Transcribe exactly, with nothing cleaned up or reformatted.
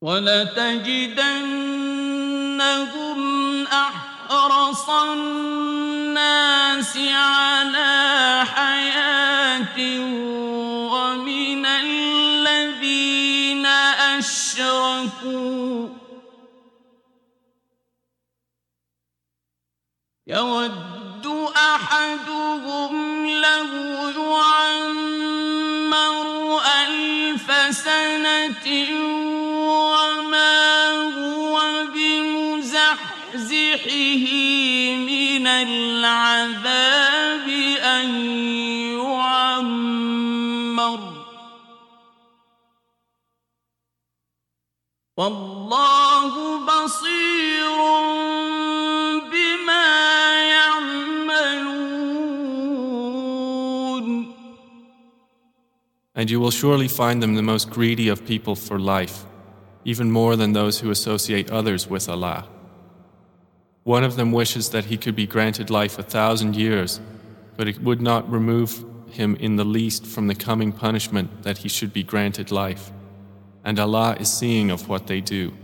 وَلَتَجِدَنَّهُمْ أَحْرَصَ النَّاسِ عَلَىٰ حَيَاةٍ وَمِنَ الَّذِينَ أَشْرَكُوا ۚ يَوَدُّ أَحَدُهُمْ لَوْ يُعَمَّرُ أَلْفَ سَنَةٍ وَمَا هُوَ بِمُزَحْزِحِهِ مِنَ الْعَذَابِ أَن يُعَمَّرَ ۗ وَاللَّهُ بَصِيرٌ بِمَا يَعْمَلُونَ. And you will surely find them the most greedy of people for life, even more than those who associate others with Allah. One of them wishes that he could be granted life a thousand years, but it would not remove him in the least from the coming punishment that he should be granted life. And Allah is seeing of what they do.